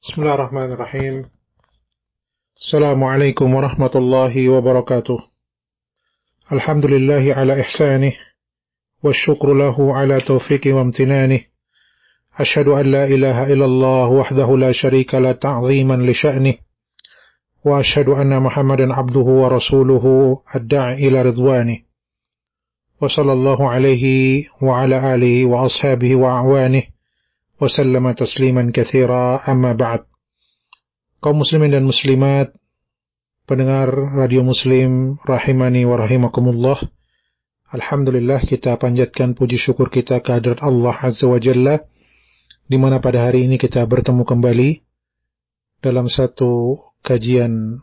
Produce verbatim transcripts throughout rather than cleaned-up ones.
Bismillahirrahmanirrahim. Assalamualaikum warahmatullahi wabarakatuh. Alhamdulillahi ala ihsanih, wa syukru lahu ala taufiqi wa amtinanih. Ashhadu an la ilaha illallah wahdahu la syarika la ta'ziman li sya'nih. Wa ashhadu anna Muhammadan abduhu wa rasuluhu ad-da'i ila ridwanih. Wa sallallahu alaihi wa ala alihi wa ashabihi wa a'wanih. Wa sallama tasliman katsira, amma ba'd. Kaum muslimin dan muslimat, pendengar radio Muslim rahimani wa rahimakumullah. Alhamdulillah, kita panjatkan puji syukur kita kehadirat Allah Azza wa Jalla, di mana pada hari ini kita bertemu kembali dalam satu kajian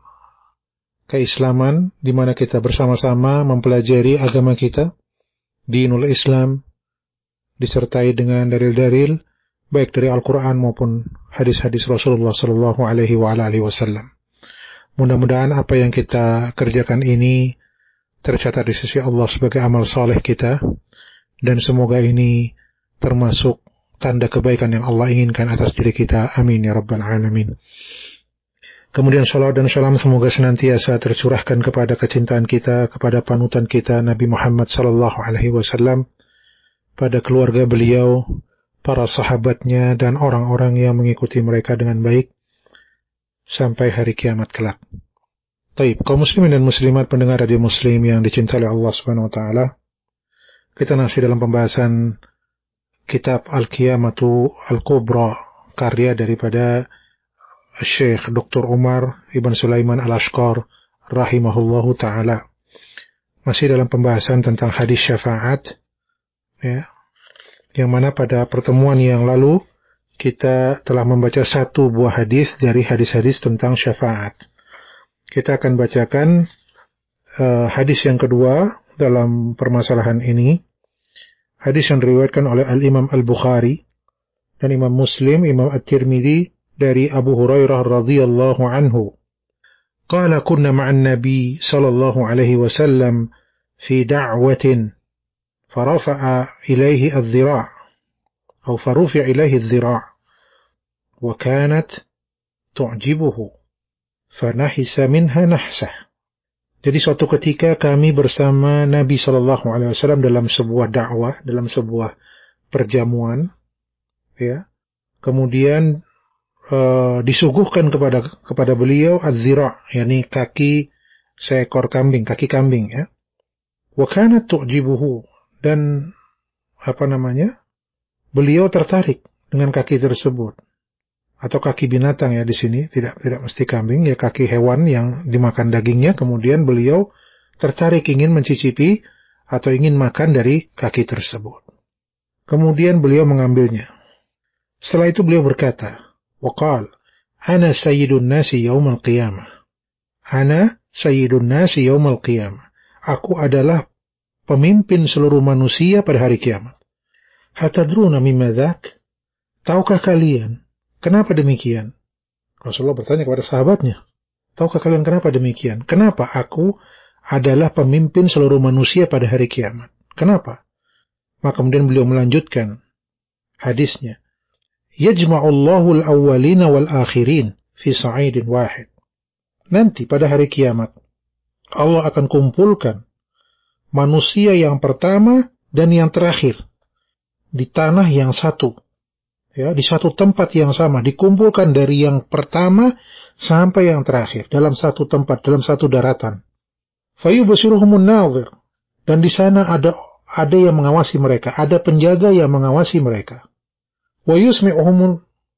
keislaman, di mana kita bersama-sama mempelajari agama kita, dinul Islam, disertai dengan dalil-dalil baik dari Al-Quran maupun hadis-hadis Rasulullah Sallallahu Alaihi Wasallam. Mudah-mudahan apa yang kita kerjakan ini tercatat di sisi Allah sebagai amal saleh kita, dan semoga ini termasuk tanda kebaikan yang Allah inginkan atas diri kita. Amin ya Rabbal Alamin. Kemudian salawat dan salam semoga senantiasa tercurahkan kepada kecintaan kita, kepada panutan kita Nabi Muhammad Sallallahu Alaihi Wasallam, pada keluarga beliau, para sahabatnya, dan orang-orang yang mengikuti mereka dengan baik sampai hari kiamat kelak. Taib, kaum muslimin dan muslimat pendengar radio Muslim yang dicintai Allah Subhanahu wa taala. Kita masih dalam pembahasan kitab Al-Qiyamatu Al-Kubra, karya daripada Syekh Doktor Umar Ibn Sulaiman Al-Ashqar rahimahullahu taala. Masih dalam pembahasan tentang hadis syafaat, ya. Yang mana pada pertemuan yang lalu kita telah membaca satu buah hadis dari hadis-hadis tentang syafaat. Kita akan bacakan uh, hadis yang kedua dalam permasalahan ini. Hadis yang diriwayatkan oleh Al-Imam Al-Bukhari dan Imam Muslim, Imam At-Tirmidzi, dari Abu Hurairah radhiyallahu anhu. Qala kunna ma'an Nabi sallallahu alaihi wasallam fi da'watin فرفع إليه الذراع أو فرفع إليه الذراع وكانت تعجبه فنحس منها نحسه. Jadi suatu ketika kami bersama Nabi Shallallahu Alaihi Wasallam dalam sebuah dakwah, dalam sebuah perjamuan, ya. Kemudian uh, disuguhkan kepada kepada beliau az-zira', yakni kaki seekor kambing, kaki kambing, ya. Wa kanat tu'jibuhu, dan apa namanya, beliau tertarik dengan kaki tersebut, atau kaki binatang, ya, di sini tidak tidak mesti kambing, ya, kaki hewan yang dimakan dagingnya. Kemudian beliau tertarik ingin mencicipi atau ingin makan dari kaki tersebut. Kemudian beliau mengambilnya. Setelah itu beliau berkata, waqal ana sayyidun nasi yaumal qiyamah, ana sayyidun nasi yaumal qiyamah, aku adalah pemimpin seluruh manusia pada hari kiamat. Hatadruna mimma dzak? Tahukah kalian kenapa demikian? Rasulullah bertanya kepada sahabatnya, tahukah kalian kenapa demikian? Kenapa aku adalah pemimpin seluruh manusia pada hari kiamat? Kenapa? Maka kemudian beliau melanjutkan hadisnya. Yajma'ullahu al-awwalina wal-akhirin fi sa'idin wahid. Nanti pada hari kiamat Allah akan kumpulkan manusia yang pertama dan yang terakhir di tanah yang satu, ya, di satu tempat yang sama, dikumpulkan dari yang pertama sampai yang terakhir dalam satu tempat, dalam satu daratan. Fayubsiruhumun nadhir, dan di sana ada ada yang mengawasi mereka, ada penjaga yang mengawasi mereka. Wa yusmi'uhum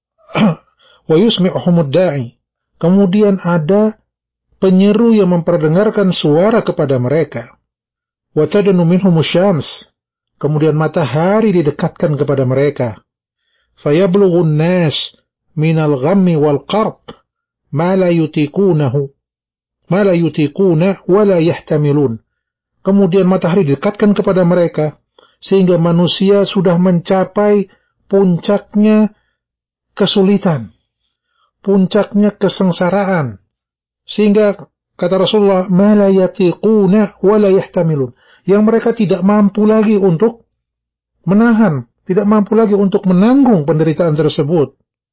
wa yusmi'uhumud da'i, kemudian ada penyeru yang memperdengarkan suara kepada mereka. Wa tadnu minhumus syams, kemudian matahari didekatkan kepada mereka. Fayablughun nas minal ghammi wal qarb ma la yutiqunahu ma la yutiquna wa la yahtamilun. Kemudian matahari didekatkan kepada mereka sehingga manusia sudah mencapai puncaknya kesulitan, puncaknya kesengsaraan, sehingga kata Rasulullah, ma la yatiquna wa la yahtamilun, yang mereka tidak mampu lagi untuk menahan, tidak mampu lagi untuk menanggung penderitaan tersebut.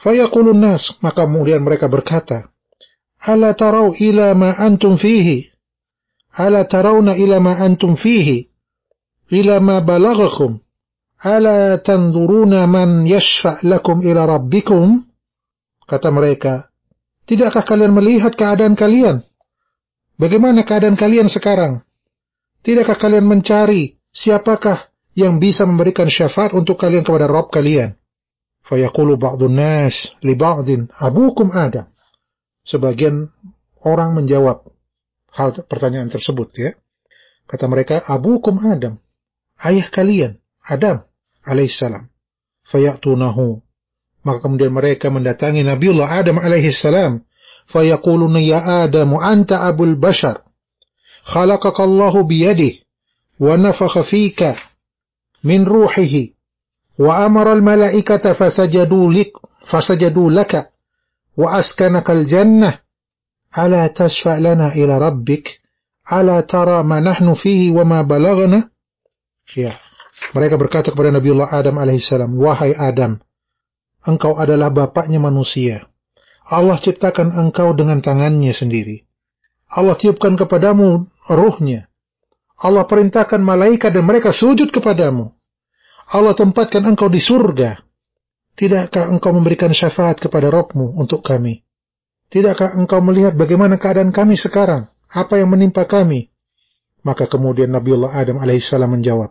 Fayaqulun nas, maka kemudian mereka berkata, ala tarau ila ma antum fihi, ala tarawna ila ma antum fihi, ila ma balaghakum, ala tanzuruna man yashfa' lakum ila rabbikum. Kata mereka, tidakkah kalian melihat keadaan kalian? Bagaimana keadaan kalian sekarang? Tidakkah kalian mencari siapakah yang bisa memberikan syafaat untuk kalian kepada Rabb kalian? Fayaqulu ba'dun nas li ba'din abukum Adam. Sebagian orang menjawab hal pertanyaan tersebut, ya. Kata mereka, abukum Adam, ayah kalian Adam alaihissalam. Fayatunahu, maka kemudian mereka mendatangi Nabiullah Adam alaihissalam. Fayaquluna ya Adam anta abul bashar, khalaqakallahu biyadihi wa nafakha fika min ruhihi wa amara al-malaikata fasajadu lik fasajadu laka wa askanaka al-jannah, ala tashfa' lana ila rabbik, ala tara ma nahnu fihi wa ma balagna. Ya, mereka berkata kepada Nabiullah Adam alaihissalam, wahai Adam, engkau adalah bapaknya manusia. Allah ciptakan engkau dengan tangannya sendiri. Allah tiupkan kepadamu ruhnya. Allah perintahkan malaikat dan mereka sujud kepadamu. Allah tempatkan engkau di surga. Tidakkah engkau memberikan syafaat kepada Rabbmu untuk kami? Tidakkah engkau melihat bagaimana keadaan kami sekarang? Apa yang menimpa kami? Maka kemudian Nabiullah Adam alaihissalam menjawab,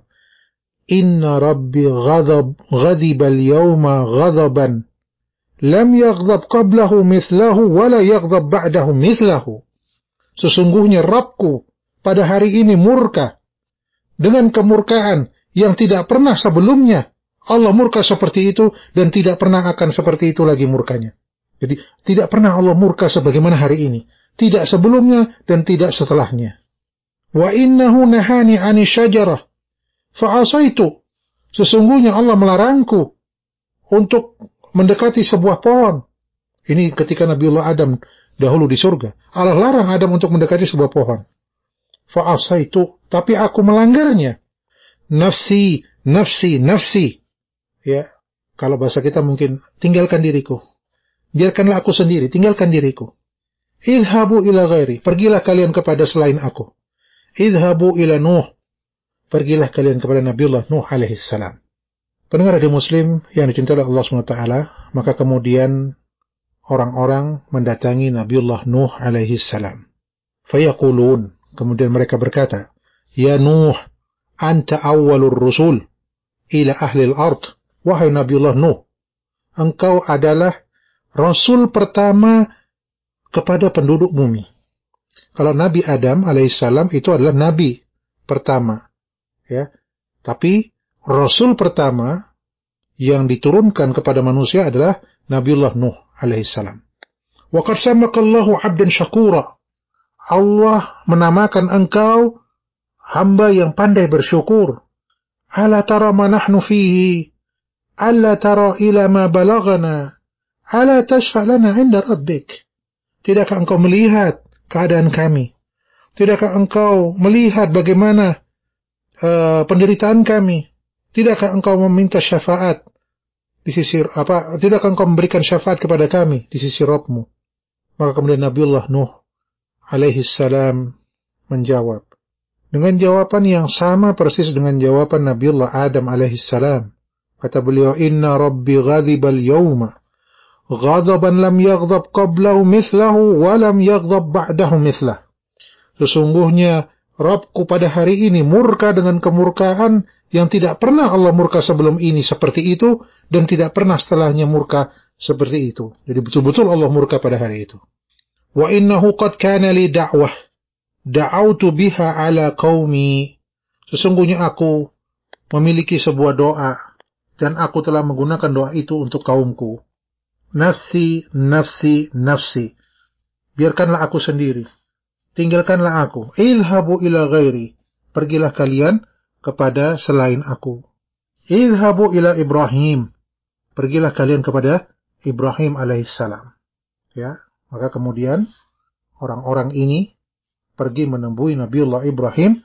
inna rabbi ghadab ghadibal yawma ghadaban lam yaghdab qablahu mithlahu wala yaghdab ba'dahu mithlahu. Sesungguhnya Rabbku pada hari ini murka dengan kemurkaan yang tidak pernah sebelumnya. Allah murka seperti itu dan tidak pernah akan seperti itu lagi murkanya. Jadi tidak pernah Allah murka sebagaimana hari ini, tidak sebelumnya dan tidak setelahnya. Wa innahu nahani 'ani syajarah fa asaitu. Sesungguhnya Allah melarangku untuk mendekati sebuah pohon. Ini ketika Nabiullah Adam dahulu di surga. Allah larang Adam untuk mendekati sebuah pohon. Fa asaitu, tapi aku melanggarnya. Nafsi, nafsi, nafsi. Ya, kalau bahasa kita mungkin tinggalkan diriku. Biarkanlah aku sendiri, tinggalkan diriku. Idhabu ila ghairi, pergilah kalian kepada selain aku. Idhabu ila Nuh, pergilah kalian kepada Nabiullah Nuh alaihissalam. Pendengar radio Muslim yang dicintai oleh Allah subhanahu wa taala, maka kemudian orang-orang mendatangi Nabiullah Nuh alaihissalam. Fayaqulun, kemudian mereka berkata, ya Nuh, anta awwalur rusul ila ahli al-ard. Wahai Nabiullah Nuh, engkau adalah Rasul pertama kepada penduduk bumi. Kalau Nabi Adam alaihissalam itu adalah Nabi pertama, ya. Tapi Rasul pertama yang diturunkan kepada manusia adalah Nabiullah Nuh alaihissalam. Wa qad samaqallahu 'abdan syakura. Allah menamakan engkau hamba yang pandai bersyukur. Ala tara ma nahnu fihi, alla tara ila ma balagana, ala tashfa' lana 'inda rabbik. Tidakkah engkau melihat keadaan kami? Tidakkah engkau melihat bagaimana uh, penderitaan kami? Tidakkah engkau meminta syafaat di sisi apa? Tidakkah engkau memberikan syafaat kepada kami di sisi Rabbmu? Maka kemudian Nabiullah Nuh alaihi salam menjawab dengan jawaban yang sama persis dengan jawaban Nabiullah Adam alaihi salam. Kata beliau, inna rabbi ghadibal yawma ghadaban lam yaghdab qablahu mithlahu wa lam yaghdab ba'dahu mithlah. Sesungguhnya Rabbku pada hari ini murka dengan kemurkaan yang tidak pernah Allah murka sebelum ini seperti itu, dan tidak pernah setelahnya murka seperti itu. Jadi betul-betul Allah murka pada hari itu. Wa innahu qad kana li da'wah da'autu biha ala qaumi. Sesungguhnya aku memiliki sebuah doa dan aku telah menggunakan doa itu untuk kaumku. Nafsi, nafsi, nafsi. Biarkanlah aku sendiri. Tinggalkanlah aku. Idhabu ila ghairi. Pergilah kalian kepada selain aku. Idhabu ila Ibrahim. Pergilah kalian kepada Ibrahim alaihissalam. Ya, maka kemudian orang-orang ini pergi menemui Nabiullah Ibrahim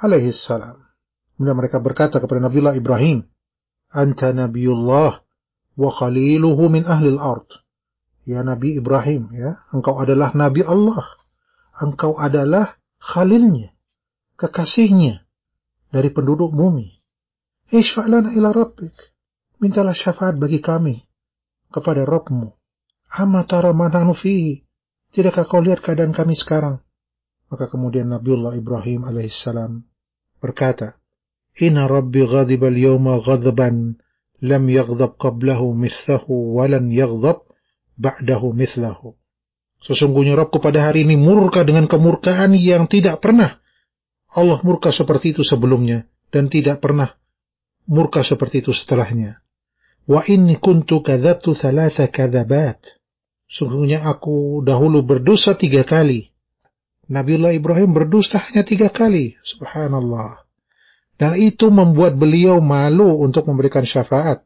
alaihissalam. Kemudian mereka berkata kepada Nabiullah Ibrahim, anta Nabiullah wa khaliluhu min ahli al-ard. Ya Nabi Ibrahim, ya, engkau adalah Nabi Allah. Engkau adalah khalilnya, kekasihnya dari penduduk bumi. Ishfa' lana ila rabbik. Mintalah syafaat bagi kami kepada Rabbmu. Amma tara ma nahnu fihi. Tidakkah kau lihat keadaan kami sekarang? Maka kemudian Nabiullah Ibrahim alaihissalam berkata, Inna Rabbi ghadiba al-yawma ghadban lam yaghdab qablahu mithlahu walan yaghdab ba'dahu mithlahu. Sesungguhnya Rabbku pada hari ini murka dengan kemurkaan yang tidak pernah Allah murka seperti itu sebelumnya dan tidak pernah murka seperti itu setelahnya. Wa inni kuntu kadzabtu thalatha kadzabat. Sungguhnya aku dahulu berdosa tiga kali. Nabiullah Ibrahim berdosa hanya tiga kali. Subhanallah. Dan itu membuat beliau malu untuk memberikan syafaat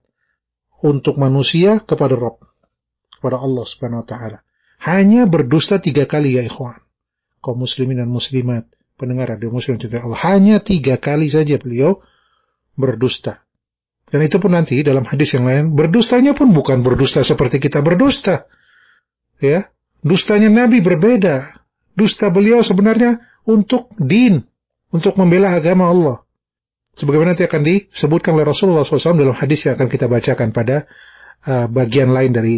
untuk manusia kepada Rabb, kepada Allah Subhanahu wa taala. Hanya berdusta tiga kali ya ikhwan. Kaum muslimin dan muslimat, pendengar radio muslim juga Allah. Hanya tiga kali saja beliau berdusta. Dan itu pun nanti dalam hadis yang lain, berdustanya pun bukan berdusta seperti kita berdusta. Ya, dustanya Nabi berbeda. Dusta beliau sebenarnya untuk din, untuk membela agama Allah. Sebagaimana nanti akan disebutkan oleh Rasulullah shallallahu alaihi wasallam dalam hadis yang akan kita bacakan pada uh, bagian lain dari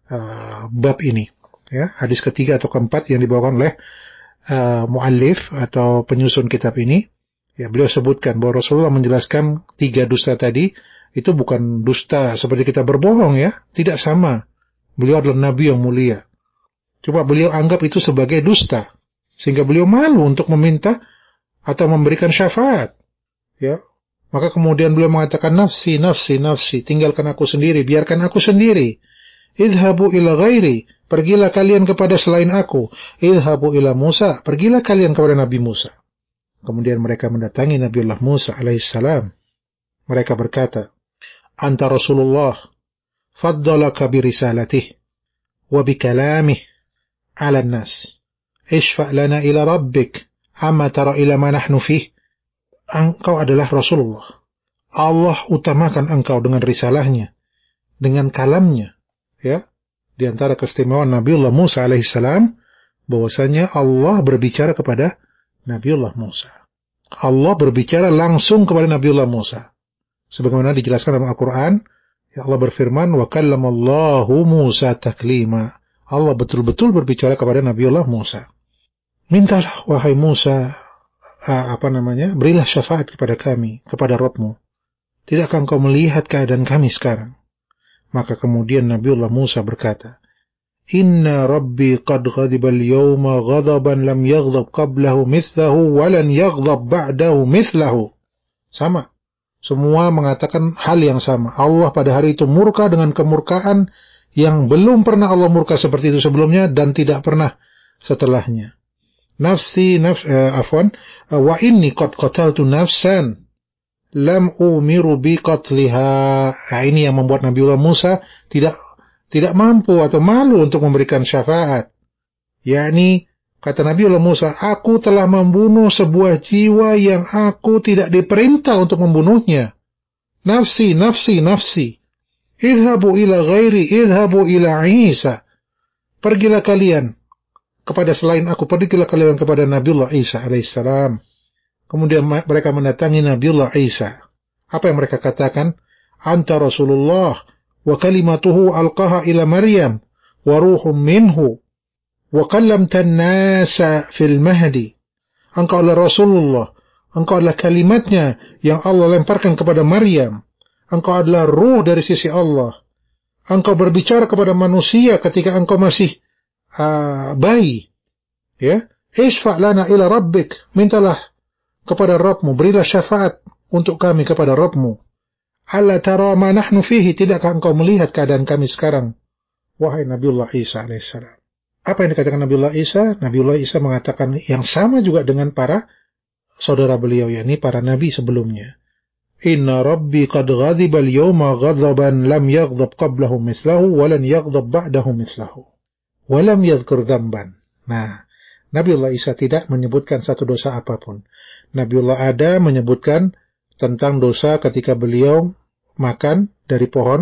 uh, bab ini. Ya, hadis ketiga atau keempat yang dibawakan oleh uh, muallif atau penyusun kitab ini. Ya, beliau sebutkan bahwa Rasulullah menjelaskan tiga dusta tadi itu bukan dusta seperti kita berbohong ya, tidak sama. Beliau adalah Nabi yang mulia. Coba beliau anggap itu sebagai dusta, sehingga beliau malu untuk meminta atau memberikan syafaat. Ya, maka kemudian beliau mengatakan nafsi, nafsi, nafsi, tinggalkan aku sendiri, biarkan aku sendiri. Idhabu ila ghairi, pergilah kalian kepada selain aku. Idhabu ila Musa, pergilah kalian kepada Nabi Musa. Kemudian mereka mendatangi Nabiullah Musa alaihissalam. Mereka berkata, Anta Rasulullah, faddalaka birisalatih, wa bikalamih, ala nas. Ishfa' lana ila rabbik, amma tara ila ma nahnu fih. Engkau adalah Rasulullah. Allah utamakan engkau dengan risalahnya, dengan kalamnya. Ya, di antara keistimewaan Nabiullah Musa alaihissalam, bahwasanya Allah berbicara kepada Nabiullah Musa. Allah berbicara langsung kepada Nabiullah Musa. Sebagaimana dijelaskan dalam Al-Quran, ya Allah berfirman, wa kallamallahu Musa taklima. Allah betul-betul berbicara kepada Nabiullah Musa. Mintalah wahai Musa, apa namanya, berilah syafaat kepada kami, kepada Rabbmu. Tidakkah engkau melihat keadaan kami sekarang? Maka kemudian Nabiullah Musa berkata, Inna Rabbi qad ghadiba al-yawma ghadaban lam yaghdab qablahu mithlahu walan yaghdab ba'dahu mithlahu. Sama. Semua mengatakan hal yang sama. Allah pada hari itu murka dengan kemurkaan yang belum pernah Allah murka seperti itu sebelumnya dan tidak pernah setelahnya. Nafsi, nafs, uh, afwan, uh, wa inni qad qataltu nafsan lam umiru bi qatliha. Nah, ini yang membuat Nabiullah Musa tidak tidak mampu atau malu untuk memberikan syafaat. Yakni kata Nabiullah Musa, aku telah membunuh sebuah jiwa yang aku tidak diperintah untuk membunuhnya. Nafsi, nafsi, nafsi. Idhabu ila ghairi, idhabu ila Isa. Pergilah kalian kepada selain aku, pergilah kalian kepada Nabiullah Isa alaihissalam. Kemudian mereka mendatangi Nabiullah Isa. Apa yang mereka katakan? Anta Rasulullah wa kalimatuhu alqaha ila Maryam wa ruhum minhu wa kallamta an-nasa fil mahdi. Engkau adalah Rasulullah, engkau adalah kalimatnya yang Allah lemparkan kepada Maryam. Engkau adalah ruh dari sisi Allah. Engkau berbicara kepada manusia ketika engkau masih uh, bayi. Ya, Ishfa' lana ila rabbik, mintalah kepada Rabbmu, berilah syafaat untuk kami kepada Rabbmu. Alla tara ma nahnu fihi, tidakkah engkau melihat keadaan kami sekarang? Wahai Nabiullah Isa alaihissalam. Apa yang dikatakan Nabiullah Isa? Nabiullah Isa mengatakan yang sama juga dengan para saudara beliau, yakni para nabi sebelumnya. Inna Rabbi qad ghadiba al-yawma ghadaban lam yaghdab qablahu mithlahu wa lan yaghdab ba'dahu mithlahu. Wa lam yadhkur dhanban. Nah, Nabiullah Isa tidak menyebutkan satu dosa apapun. Nabiullah Adam menyebutkan tentang dosa ketika beliau makan dari pohon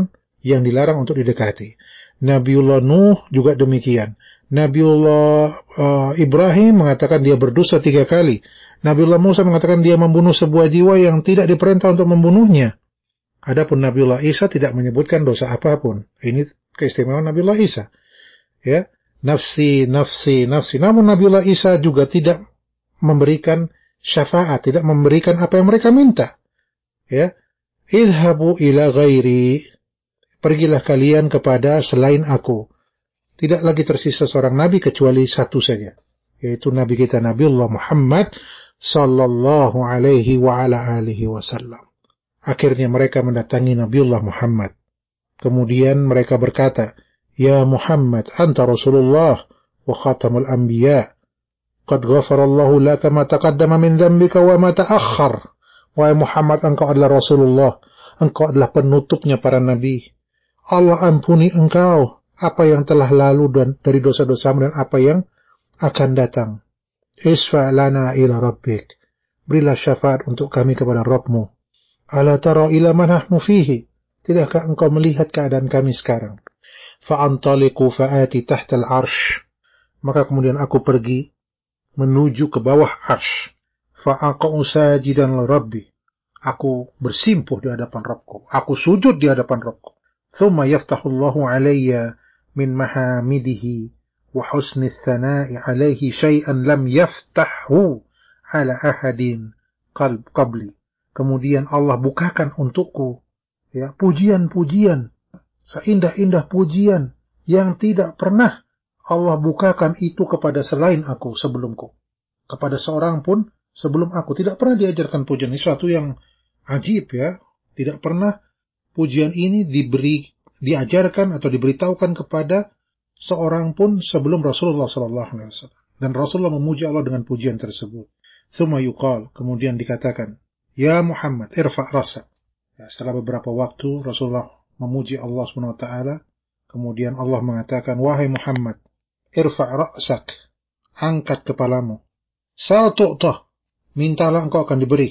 yang dilarang untuk didekati. Nabiullah Nuh juga demikian. Nabiullah uh, Ibrahim mengatakan dia berdosa tiga kali. Nabiullah Musa mengatakan dia membunuh sebuah jiwa yang tidak diperintah untuk membunuhnya. Adapun Nabiullah Isa tidak menyebutkan dosa apapun. Ini keistimewaan Nabiullah Isa. Ya, nafsi, nafsi, nafsi. Namun Nabiullah Isa juga tidak memberikan syafaat, tidak memberikan apa yang mereka minta. Ya, idhabu ila ghairi, pergilah kalian kepada selain aku. Tidak lagi tersisa seorang nabi kecuali satu saja, yaitu nabi kita Nabiullah Muhammad sallallahu alaihi wa ala alihi wasallam. Akhirnya mereka mendatangi Nabiullah Muhammad. Kemudian mereka berkata, "Ya Muhammad, anta Rasulullah wa khatamul anbiya. Qad ghafarallahu laka ma taqaddama min dhanbika wa ma ta'akhkhar." Wahai Muhammad, engkau adalah Rasulullah, engkau adalah penutupnya para nabi. Allah ampuni engkau apa yang telah lalu dan dari dosa-dosamu dan apa yang akan datang. Isfa' lana ila rabbik. Berilah syafaat untuk kami kepada Rabbmu. Ala tara ila man nahnu fihi. Tidakkah engkau melihat keadaan kami sekarang? Fa'antaliqu fa'ati tahtal arsh. Maka kemudian aku pergi menuju ke bawah arsh. Fa'aqa'u sajidan li rabbi. Aku bersimpuh di hadapan Rabbku. Aku sujud di hadapan Rabbku. Thumma yaftahullahu alayya min mahamidihi wa husni thana'i alaihi syai'an lam yaftahu ala ahadin qalb qabli. Kemudian Allah bukakan untukku ya pujian-pujian, seindah-indah pujian yang tidak pernah Allah bukakan itu kepada selain aku sebelumku. Kepada seorang pun sebelum aku tidak pernah diajarkan pujian. Ini suatu yang ajib ya. Tidak pernah pujian ini diberi diajarkan atau diberitahukan kepada seorang pun sebelum Rasulullah sallallahu alaihi wasallam. Dan Rasulullah memuji Allah dengan pujian tersebut. Tsumma yuqal, kemudian dikatakan, "Ya Muhammad, irfa' rasak." Ya, setelah beberapa waktu Rasulullah memuji Allah Subhanahu wa taala, kemudian Allah mengatakan, "Wahai Muhammad, irfa' rasak." Angkat kepalamu. Sal tu'tah, mintalah engkau akan diberi.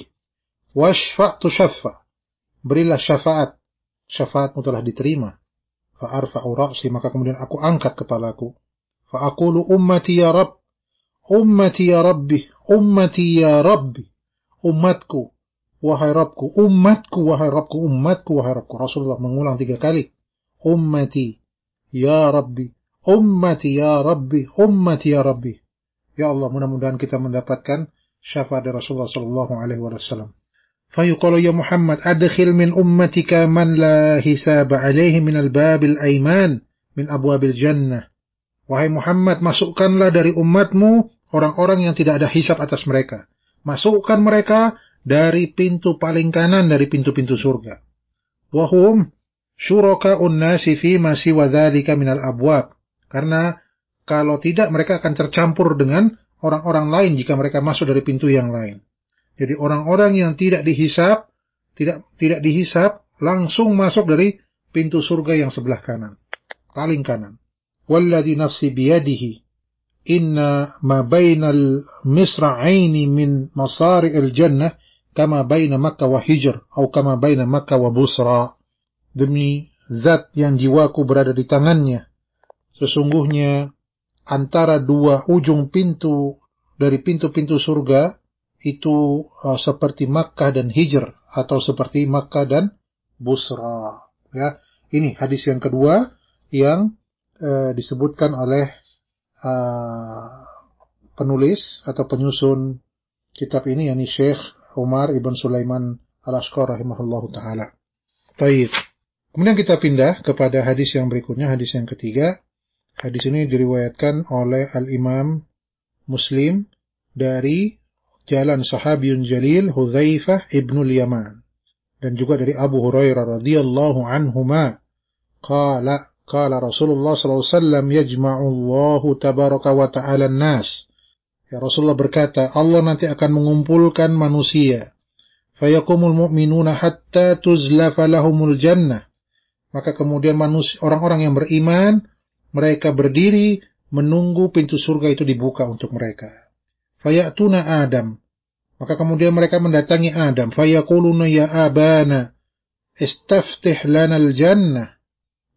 Washfa' tushaffa, berilah syafaat, syafaatmu telah diterima. Fa'arfa'u ra'si, maka kemudian aku angkat kepalaku. Fa'aqulu ummati ya Rabb, ummati ya Rabbi, ummati ya Rabbi, umatku, wahai Rabbku, umatku, wahai Rabbku, umatku, wahai Rabbku. Rasulullah mengulang tiga kali. Ummati ya Rabbi, ummati ya Rabbi, ummati ya Rabbi. Ya Allah, mudah-mudahan kita mendapatkan syafaat dari Rasulullah sallallahu alaihi wasallam. Fayuqalu ya Muhammad, adkhil min ummatika man la hisaba alaihi min al-bab al-ayman min abwabil jannah. Wahai Muhammad, masukkanlah dari umatmu orang-orang yang tidak ada hisab atas mereka. Masukkan mereka dari pintu paling kanan dari pintu-pintu surga. Wahum syuraka'un nasi fi ma siwa dzalika min al-abwab. Karena kalau tidak mereka akan tercampur dengan orang-orang lain jika mereka masuk dari pintu yang lain. Jadi orang-orang yang tidak dihisab, tidak tidak dihisab, langsung masuk dari pintu surga yang sebelah kanan, paling kanan. Walladzi nafsi biyadihi, inna ma bainal misra'aini min masari'il jannah kama baina Makkah wa Hijr, atau kama baina Makkah wa Busra. Demi zat yang jiwaku berada di tangannya, sesungguhnya antara dua ujung pintu dari pintu-pintu surga itu uh, seperti Makkah dan Hijr, atau seperti Makkah dan Busra. Ya, ini hadis yang kedua yang uh, disebutkan oleh uh, penulis atau penyusun kitab ini, yakni Syekh Umar ibn Sulaiman al-Ashqar rahimahullahu taala. Baik. Kemudian kita pindah kepada hadis yang berikutnya, hadis yang ketiga. Hadis ini diriwayatkan oleh Al-Imam Muslim dari jalan sahabiyun jalil Hudzaifah ibnul Yaman, dan juga dari Abu Hurairah radhiyallahu anhuma qala qala Rasulullah sallallahu alaihi wasallam yajma'u Allahu tabaraka wa ta'ala an-nas. Ya, Rasulullah berkata, Allah nanti akan mengumpulkan manusia. Fayaqumul mu'minuna hatta tuzlafa lahumul jannah. Maka kemudian manusia, orang-orang yang beriman, mereka berdiri menunggu pintu surga itu dibuka untuk mereka. Fayatuna Adam, maka kemudian mereka mendatangi Adam. Fayaquluna ya abana istaftih lana al-jannah.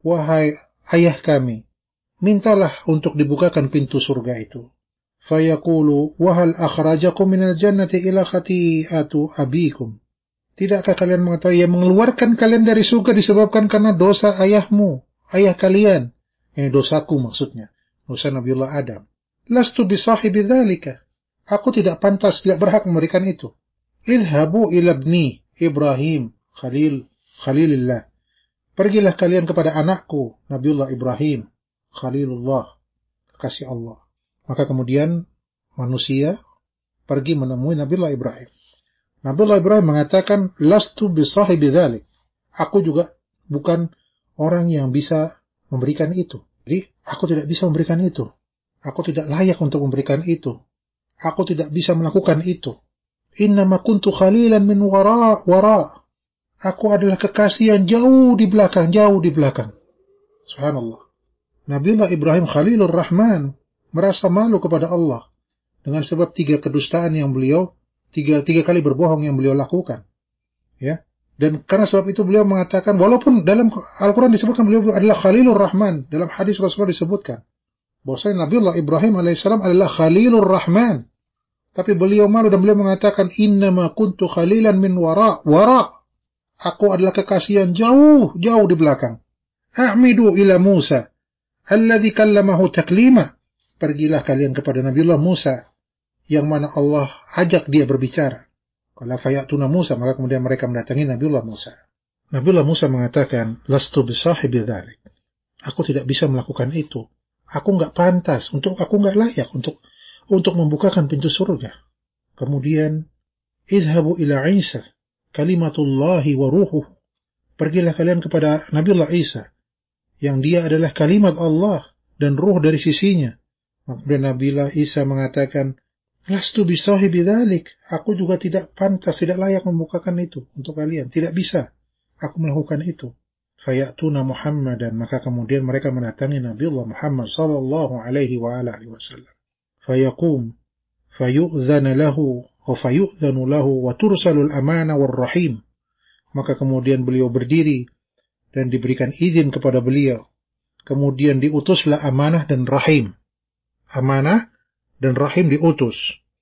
wahai ayah kami, mintalah untuk dibukakan pintu surga itu. Fayaqulu, wahal akhrajakum minal jannati ila khati'atu abikum. Tidakkah kalian mengetahui yang mengeluarkan kalian dari surga disebabkan karena dosa ayahmu, ayah kalian? Ini dosaku maksudnya, dosa Nabiullah Adam. Lastu bisahibi dzalika. Aku tidak pantas, tidak berhak memberikan itu. Idhabu ila ibni Ibrahim Khalil Khalilillah. Pergilah kalian kepada anakku Nabiullah Ibrahim Khalilullah, kekasih Allah. Maka kemudian manusia pergi menemui Nabiullah Ibrahim. Nabiullah Ibrahim mengatakan, lastu bisahibi dzalik. Aku juga bukan orang yang bisa memberikan itu. Jadi aku tidak bisa memberikan itu. Aku tidak layak untuk memberikan itu. Aku tidak bisa melakukan itu. Innama kuntu khalilan min wara wara. Aku adalah kekasih yang jauh di belakang, jauh di belakang. Subhanallah. Nabiullah Ibrahim Khalilur Rahman merasa malu kepada Allah dengan sebab tiga kedustaan yang beliau, tiga, tiga kali berbohong yang beliau lakukan. Ya. Dan karena sebab itu beliau mengatakan, walaupun dalam Al-Quran disebutkan beliau adalah Khalilur Rahman, dalam hadis Rasulullah disebutkan bahwasanya Nabiullah Ibrahim alaihissalam adalah Khalilur Rahman. Tapi beliau malu dan beliau mengatakan, innama kuntu khalilan min wara wara. Aku adalah kekasih yang jauh, jauh di belakang. A'midu ila Musa alladhi kallamahu taklima. Pergilah kalian kepada Nabiullah Musa yang mana Allah ajak dia berbicara. Qala fayatuna Musa, maka kemudian mereka mendatangi Nabiullah Musa. Nabiullah Musa mengatakan, lastu bisahibi dzalik. Aku tidak bisa melakukan itu. Aku enggak pantas, untuk aku enggak layak untuk untuk membukakan pintu surga. Kemudian, idhabu ila Isa kalimatullahi wa ruhuh. Pergilah kalian kepada Nabiullah Isa yang dia adalah kalimat Allah dan ruh dari sisinya. Kemudian Nabiullah Isa mengatakan, lastu bisahibi dzalik. Aku juga tidak pantas, tidak layak membukakan itu untuk kalian. Tidak bisa aku melakukan itu. Fayatuna Muhammadan, maka kemudian mereka mendatangi Nabiullah Muhammad sallallahu alaihi wa alihi wasallam. Fayaqum fayu'dzana lahu wa fayu'dzanu lahu wa tursalul amana war rahim. Maka kemudian beliau berdiri dan diberikan izin kepada beliau. Kemudian diutuslah amanah dan rahim. Amanah dan rahim diutus.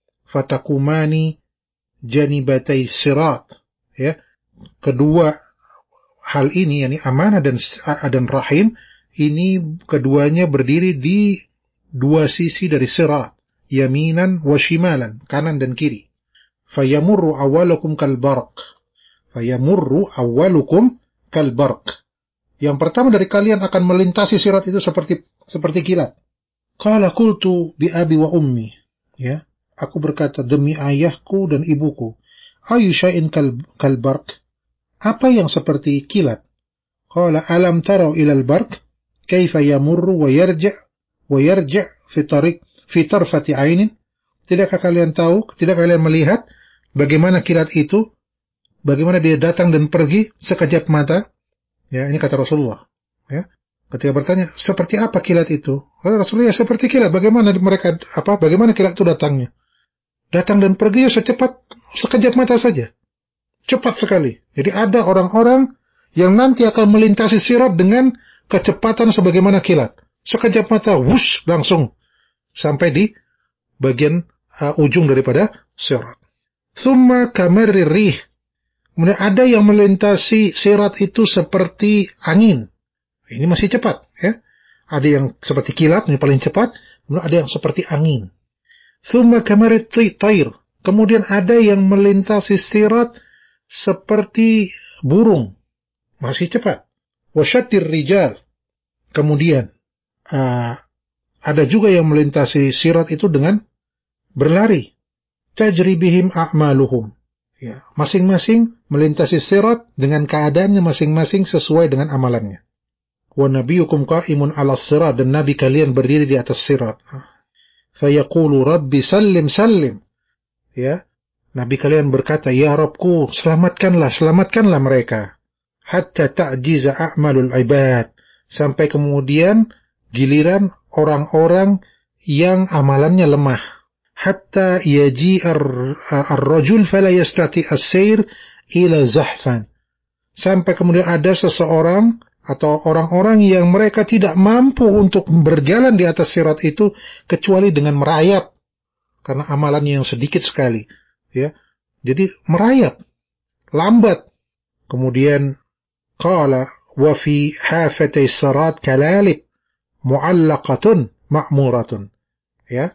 Fatakumani janibatai sirat. Ya, kedua hal ini, yakni amanah dan dan rahim, ini keduanya berdiri di dua sisi dari sirat, yaminan wa shimalan, kanan dan kiri. Fayamurru awwalukum kalbarq. Fayamurru awwalukum kalbarq. Yang pertama dari kalian akan melintasi sirat itu seperti seperti kilat. Qala qultu bi abi wa ummi. Ya, aku berkata demi ayahku dan ibuku. Ayu syai'in kalbarq? Apa yang seperti kilat? Qala alam tarau ilal barq kaifa yamurru wa yarja' wa yarja' fi tariq fi tarfati 'ainin. Tidakkah kalian tahu, tidakkah kalian melihat bagaimana kilat itu, bagaimana dia datang dan pergi sekejap mata? Ya, ini kata Rasulullah. Ya, ketika bertanya, seperti apa kilat itu? Oh, Rasulullah, ya seperti kilat. Bagaimana mereka apa? Bagaimana kilat itu datangnya? Datang dan pergi secepat sekejap mata saja. Cepat sekali. Jadi ada orang-orang yang nanti akan melintasi sirat dengan kecepatan sebagaimana kilat. Sekejap mata, wush, langsung sampai di bagian uh, ujung daripada sirat. Thumma kamarrir rih. Kemudian ada yang melintasi sirat itu seperti angin. Ini masih cepat, ya. Ada yang seperti kilat, ini paling cepat. Kemudian ada yang seperti angin. Thumma kamarrit tayr. Kemudian ada yang melintasi sirat seperti burung, masih cepat. Wasyatir rijal. Kemudian uh, ada juga yang melintasi sirat itu dengan berlari. Tajri bihim a'maluhum. Ya, masing-masing melintasi sirat dengan keadaannya masing-masing sesuai dengan amalannya. Wa nabiyukum qa'imun 'ala sirat, dan nabi kalian berdiri di atas sirat. Fayaqulu rabbi sallim sallim. Ya, nabi kalian berkata, ya Rabbku, selamatkanlah, selamatkanlah mereka. Hatta ta'jiza a'malul ibad. Sampai kemudian giliran orang-orang yang amalannya lemah. Hatta yaji ar-rajul fala yastati as-sayr ila zahfan. Sampai kemudian ada seseorang atau orang-orang yang mereka tidak mampu untuk berjalan di atas sirat itu kecuali dengan merayap, karena amalannya yang sedikit sekali, ya. Jadi merayap, lambat. Kemudian qala wa fi hafatay sirat kalalib mu'allaqatun ma'muratun, ya.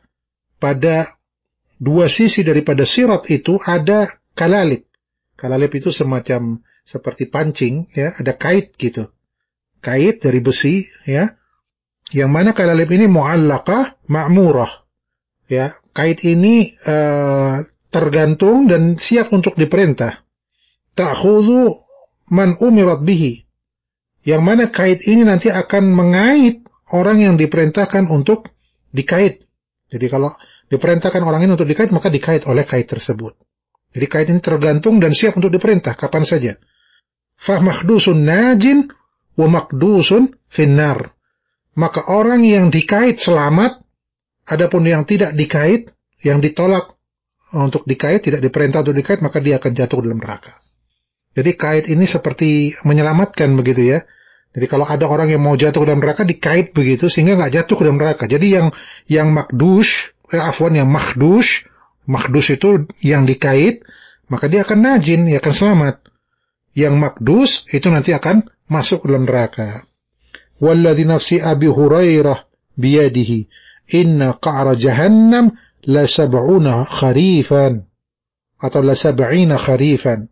Pada dua sisi daripada sirat itu ada kalalib. Kalalib itu semacam seperti pancing, ya, ada kait gitu. Kait dari besi, ya. Yang mana kalalib ini mu'allaqah ma'murah. Ya, kait ini uh, tergantung dan siap untuk diperintah. Ta'khudhu man umirat bihi. Yang mana kait ini nanti akan mengait orang yang diperintahkan untuk dikait. Jadi kalau diperintahkan orang ini untuk dikait, maka dikait oleh kait tersebut. Jadi kait ini tergantung dan siap untuk diperintah kapan saja. Fa makhdusun najin wa makdusun finnar. Maka orang yang dikait selamat, adapun yang tidak dikait, yang ditolak untuk dikait, tidak diperintah untuk dikait, maka dia akan jatuh dalam neraka. Jadi kait ini seperti menyelamatkan begitu ya. Jadi kalau ada orang yang mau jatuh ke dalam neraka, dikait begitu sehingga nggak jatuh ke dalam neraka. Jadi yang yang makdus, eh, afwan yang makdus, makdus itu yang dikait, maka dia akan najin, dia akan selamat. Yang makdus itu nanti akan masuk ke dalam neraka. Walladzi nafsi Abi Hurairah biyadihi inna qa'ra jahannam la sab'una kharifan atau la sab'ina kharifan.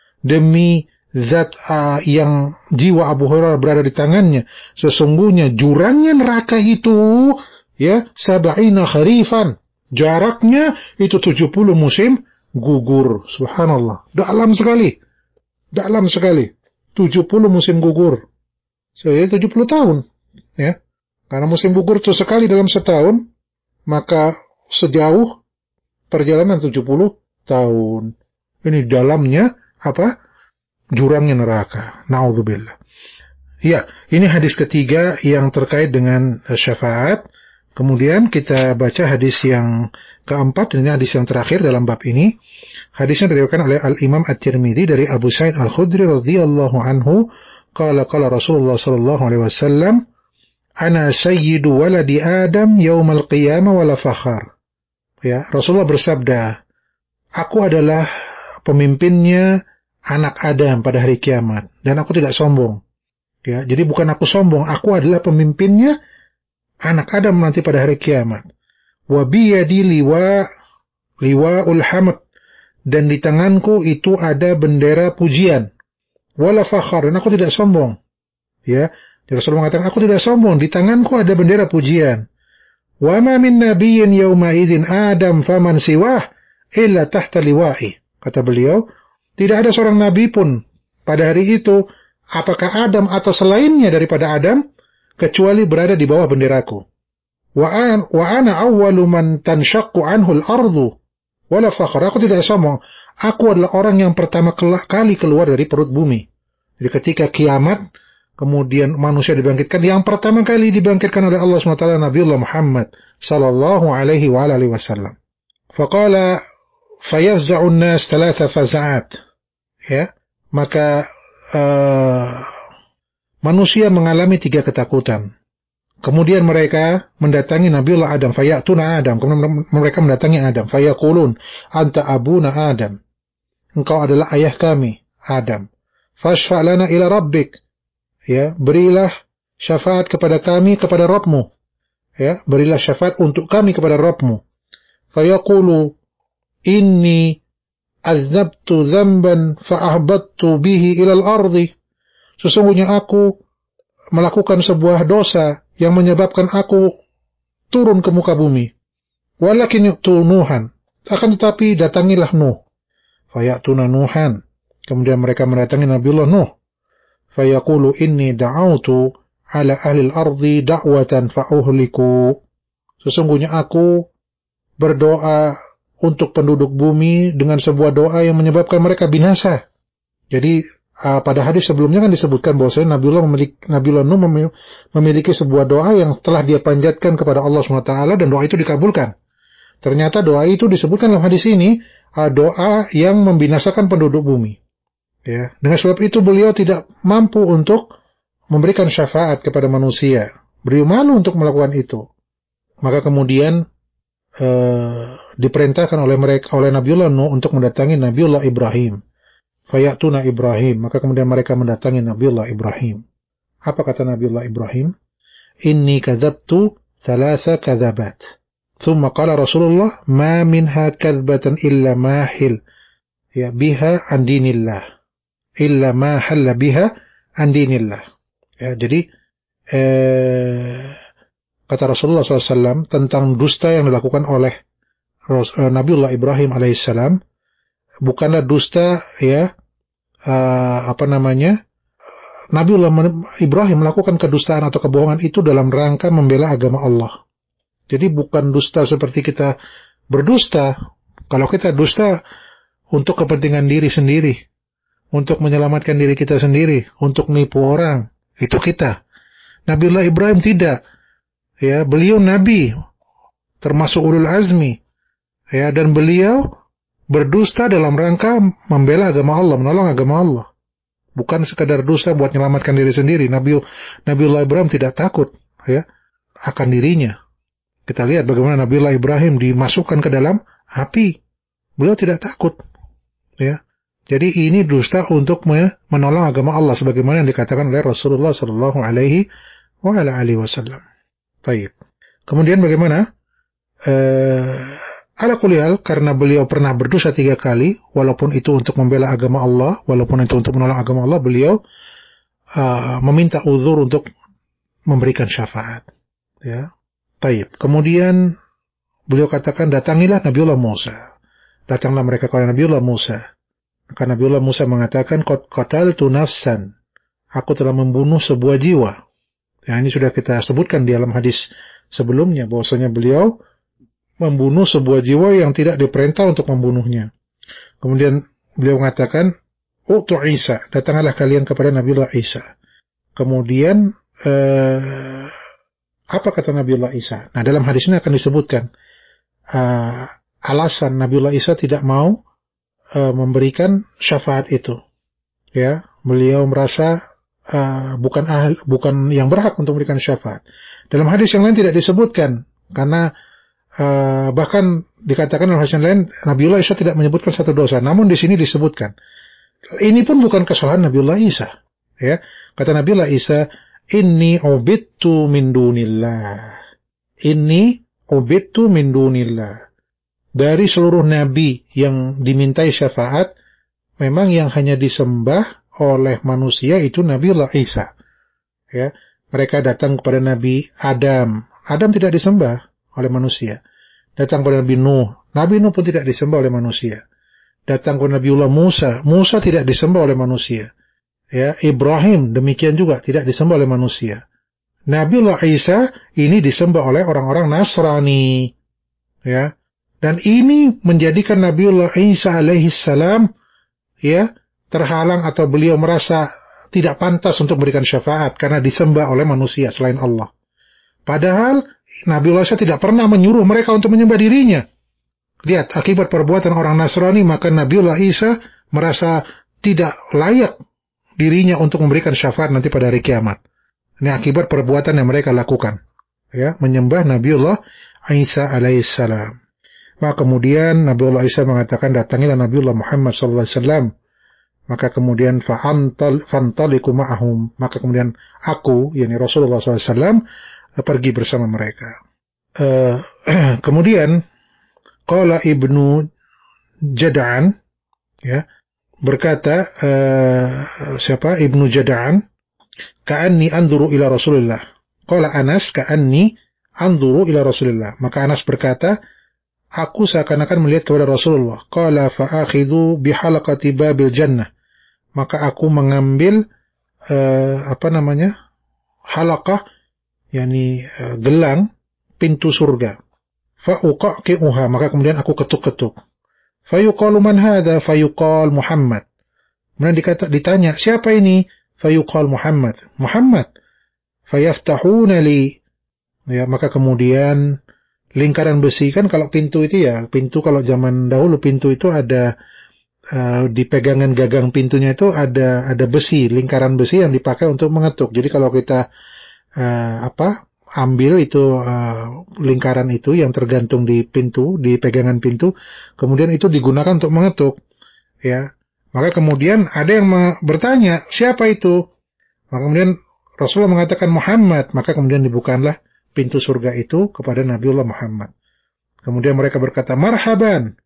Demi zat uh, yang jiwa Abu Hurairah berada di tangannya, sesungguhnya jurangnya neraka itu ya sab'ina kharifan. Jaraknya itu tujuh puluh musim gugur. Subhanallah. Dalam sekali. Dalam sekali. tujuh puluh musim gugur. Jadi tujuh puluh tahun, ya. Karena musim gugur itu sekali dalam setahun, maka sejauh perjalanan tujuh puluh tahun. Ini dalamnya apa? Jurangnya neraka. Na'udzubillah. Ya, ini hadis ketiga yang terkait dengan syafaat. Kemudian kita baca hadis yang keempat, ini hadis yang terakhir dalam bab ini. Hadisnya diriwayatkan oleh Al-Imam At-Tirmidzi dari Abu Sa'id Al-Khudri radhiyallahu anhu, qala qala Rasulullah sallallahu alaihi wasallam, ana sayyidu waladi Adam yaumal qiyamah wala fakhar. Ya, Rasulullah bersabda, aku adalah pemimpinnya anak Adam pada hari kiamat dan aku tidak sombong. Ya, jadi bukan aku sombong, aku adalah pemimpinnya anak Adam nanti pada hari kiamat. Wa biyadi liwa liwaul hamd, dan di tanganku itu ada bendera pujian. Wala fakhar, dan aku tidak sombong. Ya, Rasulullah mengatakan aku tidak sombong, di tanganku ada bendera pujian. Wa ma min nabiyyin yawma idzin Adam faman siwah illa tahta liwa'i. Kata beliau, tidak ada seorang nabi pun pada hari itu, apakah Adam atau selainnya daripada Adam, kecuali berada di bawah benderaku. Wa an, wa ana awwalu man tanshaqqu anhu al-ardu wala fakhr. Aku tidak sombong, aku adalah orang yang pertama kali keluar dari perut bumi. Jadi ketika kiamat, kemudian manusia dibangkitkan, yang pertama kali dibangkitkan oleh Allah subhanahu wa taala Nabiullah Muhammad sallallahu alaihi wa alihi wasallam. Faqala fayafza'u an-nas thalatha faza'at. Ya, maka uh, manusia mengalami tiga ketakutan. Kemudian mereka mendatangi Nabiullah Adam, fayatuna Adam, kemudian mereka mendatangi Adam, fayaqulun anta abuna Adam, engkau adalah ayah kami Adam, fashfa' lana ila rabbik, ya, berilah syafaat kepada kami kepada Rabbmu, ya, berilah syafaat untuk kami kepada Rabbmu. Fayaqulu inni aznabtu dzamban fa'ahbattu bihi ila al-ardi, sesungguhnya aku melakukan sebuah dosa yang menyebabkan aku turun ke muka bumi. Walakin yu'tu Nuhan, akan tetapi datangilah Nuh. Fayatuna Nuhan, kemudian mereka mendatangi Nabiullah Nuh. Fayaqulu inni da'autu ala ahli al-ardi da'watan fa'uhliku, sesungguhnya aku berdoa untuk penduduk bumi dengan sebuah doa yang menyebabkan mereka binasa. Jadi Uh, pada hadis sebelumnya kan disebutkan bahwasanya Nabiullah memiliki, Nabiullah Nuh memiliki sebuah doa yang telah dia panjatkan kepada Allah subhanahu wa taala dan doa itu dikabulkan. Ternyata doa itu disebutkan dalam hadis ini uh, doa yang membinasakan penduduk bumi. Ya, dengan sebab itu beliau tidak mampu untuk memberikan syafaat kepada manusia. Beliau malu untuk melakukan itu. Maka kemudian uh, diperintahkan oleh mereka oleh Nabiullah Nuh untuk mendatangi Nabiullah Ibrahim. Fayatuna Ibrahim, maka kemudian mereka mendatangi Nabiullah Ibrahim. Apa kata Nabiullah Ibrahim? Inni kadzabtu thalatha kadzabat. Thumma qala Rasulullah, ma minha kadzbatan illa mahil ya biha an dinillah. Illa ma halla biha an dinillah. Ya, jadi eh, kata Rasulullah shallallahu alaihi wasallam tentang dusta yang dilakukan oleh Nabiullah Ibrahim alaihissalam, bukanlah dusta ya uh, apa namanya Nabiullah Ibrahim melakukan kedustaan atau kebohongan itu dalam rangka membela agama Allah. Jadi bukan dusta seperti kita berdusta. Kalau kita dusta untuk kepentingan diri sendiri, untuk menyelamatkan diri kita sendiri, untuk nipu orang, itu kita. Nabiullah Ibrahim tidak. Ya, beliau nabi termasuk ulul azmi. Ya, dan beliau berdusta dalam rangka membela agama Allah, menolong agama Allah. Bukan sekadar dusta buat menyelamatkan diri sendiri. Nabi Nabiullah Ibrahim tidak takut ya akan dirinya. Kita lihat bagaimana Nabiullah Ibrahim dimasukkan ke dalam api. Beliau tidak takut. Ya. Jadi ini dusta untuk menolong agama Allah sebagaimana yang dikatakan oleh Rasulullah sallallahu alaihi wasallam. Baik. Kemudian bagaimana? Eh Ala kulli hal, karena beliau pernah berdosa tiga kali, walaupun itu untuk membela agama Allah, walaupun itu untuk menolong agama Allah, beliau uh, meminta uzur untuk memberikan syafaat. Ya, taib. Kemudian beliau katakan, datangilah Nabiullah Musa. Datanglah mereka kepada Nabiullah Musa. Maka Nabiullah Musa mengatakan, qad qataltu nafsan. Aku telah membunuh sebuah jiwa. Ya, ini sudah kita sebutkan di dalam hadis sebelumnya, bahwasanya beliau membunuh sebuah jiwa yang tidak diperintah untuk membunuhnya. Kemudian beliau mengatakan, Utu Isa, datanglah kalian kepada Nabiullah Isa. Kemudian eh, apa kata Nabiullah Isa? Nah, dalam hadis ini akan disebutkan uh, alasan Nabiullah Isa tidak mau uh, memberikan syafaat itu. Ya, beliau merasa uh, bukan ahli, bukan yang berhak untuk memberikan syafaat. Dalam hadis yang lain tidak disebutkan, karena Uh, bahkan dikatakan dalam hadis lain Nabiullah Isa tidak menyebutkan satu dosa, namun di sini disebutkan. Ini pun bukan kesalahan Nabiullah Isa. Ya, kata Nabiullah Isa, inni ubidtu min dunillah. Inni ubidtu min dunillah. Dari seluruh nabi yang dimintai syafaat, memang yang hanya disembah oleh manusia itu Nabiullah Isa. Ya, mereka datang kepada Nabi Adam. Adam tidak disembah oleh manusia. Datang kepada Nabi Nuh. Nabi Nuh pun tidak disembah oleh manusia. Datang kepada Nabiullah Musa. Musa tidak disembah oleh manusia. Ya, Ibrahim demikian juga tidak disembah oleh manusia. Nabiullah Isa ini disembah oleh orang-orang Nasrani. Ya. Dan ini menjadikan Nabiullah Isa alaihi salam ya, terhalang atau beliau merasa tidak pantas untuk memberikan syafaat karena disembah oleh manusia selain Allah. Padahal Nabiullah Isa tidak pernah menyuruh mereka untuk menyembah dirinya. Lihat, akibat perbuatan orang Nasrani, maka Nabiullah Isa merasa tidak layak dirinya untuk memberikan syafaat nanti pada hari kiamat. Ini akibat perbuatan yang mereka lakukan. Ya, menyembah Nabiullah Isa alaihissalam. Maka kemudian Nabiullah Isa mengatakan, datangilah Nabiullah Muhammad sallallahu alaihi wasallam. Maka kemudian fa'antal fantaliku ma'ahum. Maka kemudian aku, yakni Rasulullah sallallahu alaihi wasallam, pergi bersama mereka. Uh, kemudian qala Ibnu Jada'an ya berkata uh, siapa Ibnu Jada'an, ka'anni anzuru ila Rasulillah. Qala Anas ka'anni anzuru ila Rasulillah. Maka Anas berkata, aku seakan-akan melihat kepada Rasulullah. Qala fa'akhidhu bihalaqati babil jannah. Maka aku mengambil uh, apa namanya? halaqah, yakni uh, gelang pintu surga. Fa uqaqi'uha, maka kemudian aku ketuk-ketuk. Fa yuqalu man hadha? Fa yuqal Muhammad. Kemudian dikata, ditanya, siapa ini? Fa yuqal Muhammad. Muhammad. Fa yaftahuna li. Ya, maka kemudian lingkaran besi, kan kalau pintu itu ya, pintu kalau zaman dahulu pintu itu ada uh, di pegangan gagang pintunya itu ada ada besi, lingkaran besi yang dipakai untuk mengetuk. Jadi kalau kita uh, apa ambil itu uh, lingkaran itu yang tergantung di pintu, di pegangan pintu, kemudian itu digunakan untuk mengetuk, ya. Maka kemudian ada yang bertanya, siapa itu? Maka kemudian Rasulullah mengatakan Muhammad, maka kemudian dibukalah pintu surga itu kepada Nabiullah Muhammad. Kemudian mereka berkata, marhaban,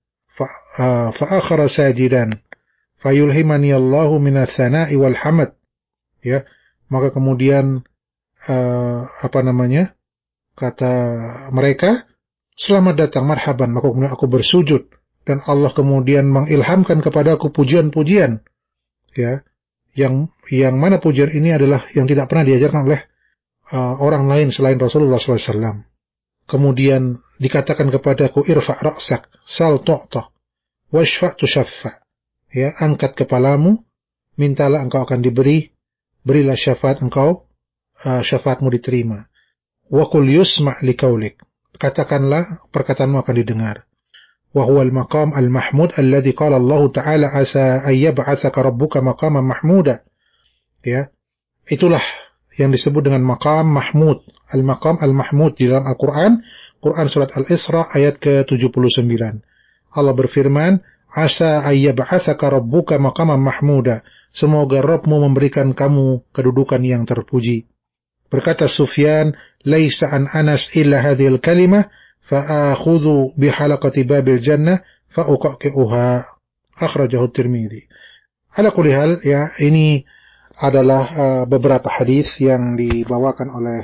fa'akhara sajidan, fayulhimani Allahu minas sana'i wal hamad. Ya, maka kemudian uh, apa namanya? Kata mereka, selamat datang, marhaban, maka kemudian aku bersujud dan Allah kemudian mengilhamkan kepadaku pujian-pujian, ya, yang yang mana pujian ini adalah yang tidak pernah diajarkan oleh uh, orang lain selain Rasulullah shallallahu alaihi wasallam. Kemudian dikatakan kepadaku, irfa' ra'sak, sal tu'ta, washfa' tushaffa, ya, angkat kepalamu, mintalah engkau akan diberi, berilah syafaat engkau, uh, syafaatmu diterima. Wa qul yusma' liqaulik, katakanlah perkataanmu akan didengar. وهو المقام المحمود الذي قال الله تعالى عسى أن يبعثك ربك مقاما محمودا. Ya, itulah yang disebut dengan maqam mahmud, al-maqam al-mahmud di dalam Al-Quran, Quran surat Al-Isra ayat ke tujuh puluh sembilan. Allah berfirman, asa ayyab'atsaka rabbuka maqaman mahmuda, semoga Rabbmu memberikan kamu kedudukan yang terpuji. Berkata Sufyan, laisa an Anas illa hadhil kalimah fa'akhudhu bihalaqati babil jannah fa'uqaqi'uha, akhrajahu Tirmidzi. Ala kulli hal, ya, ini adalah uh, beberapa hadis yang dibawakan oleh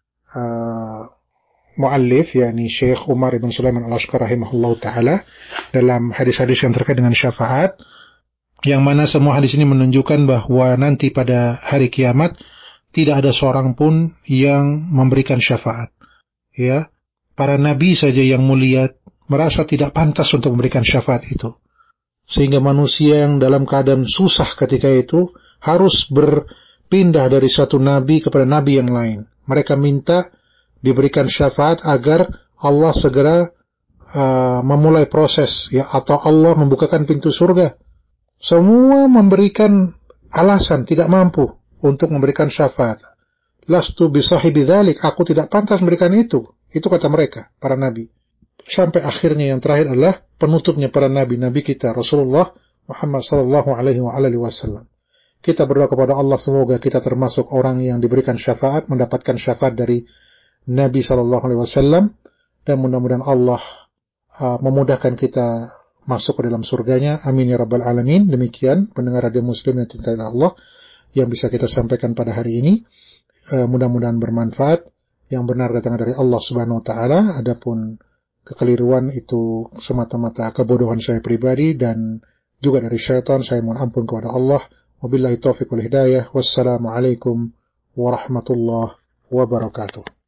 uh, muallif, yakni Syekh Umar ibn Sulaiman al-Ashqar rahimahullah ta'ala, dalam hadis-hadis yang terkait dengan syafaat, yang mana semua hadis ini menunjukkan bahwa nanti pada hari kiamat tidak ada seorang pun yang memberikan syafaat, ya. Para nabi saja yang mulia merasa tidak pantas untuk memberikan syafaat itu. Sehingga manusia yang dalam keadaan susah ketika itu harus berpindah dari satu nabi kepada nabi yang lain. Mereka minta diberikan syafaat agar Allah segera uh, memulai proses, ya, atau Allah membukakan pintu surga. Semua memberikan alasan tidak mampu untuk memberikan syafaat. Lastu bisahibi dzalik, aku tidak pantas memberikan itu. Itu kata mereka, para nabi. Sampai akhirnya yang terakhir adalah penutupnya para nabi-nabi kita, Rasulullah Muhammad sallallahu alaihi wasallam. Kita berdoa kepada Allah semoga kita termasuk orang yang diberikan syafaat, mendapatkan syafaat dari Nabi sallallahu alaihi wasallam, dan mudah-mudahan Allah uh, memudahkan kita masuk ke dalam surganya. Amin ya rabbal alamin. Demikian pendengar radio Muslim yang dicintai Allah yang bisa kita sampaikan pada hari ini. Uh, mudah-mudahan bermanfaat. Yang benar datang dari Allah Subhanahu wa taala, adapun kekeliruan itu semata-mata kebodohan saya pribadi dan juga dari syaitan. Saya mohon ampun kepada Allah. Wabillahi taufiq wal hidayah. Wassalamualaikum warahmatullahi wabarakatuh.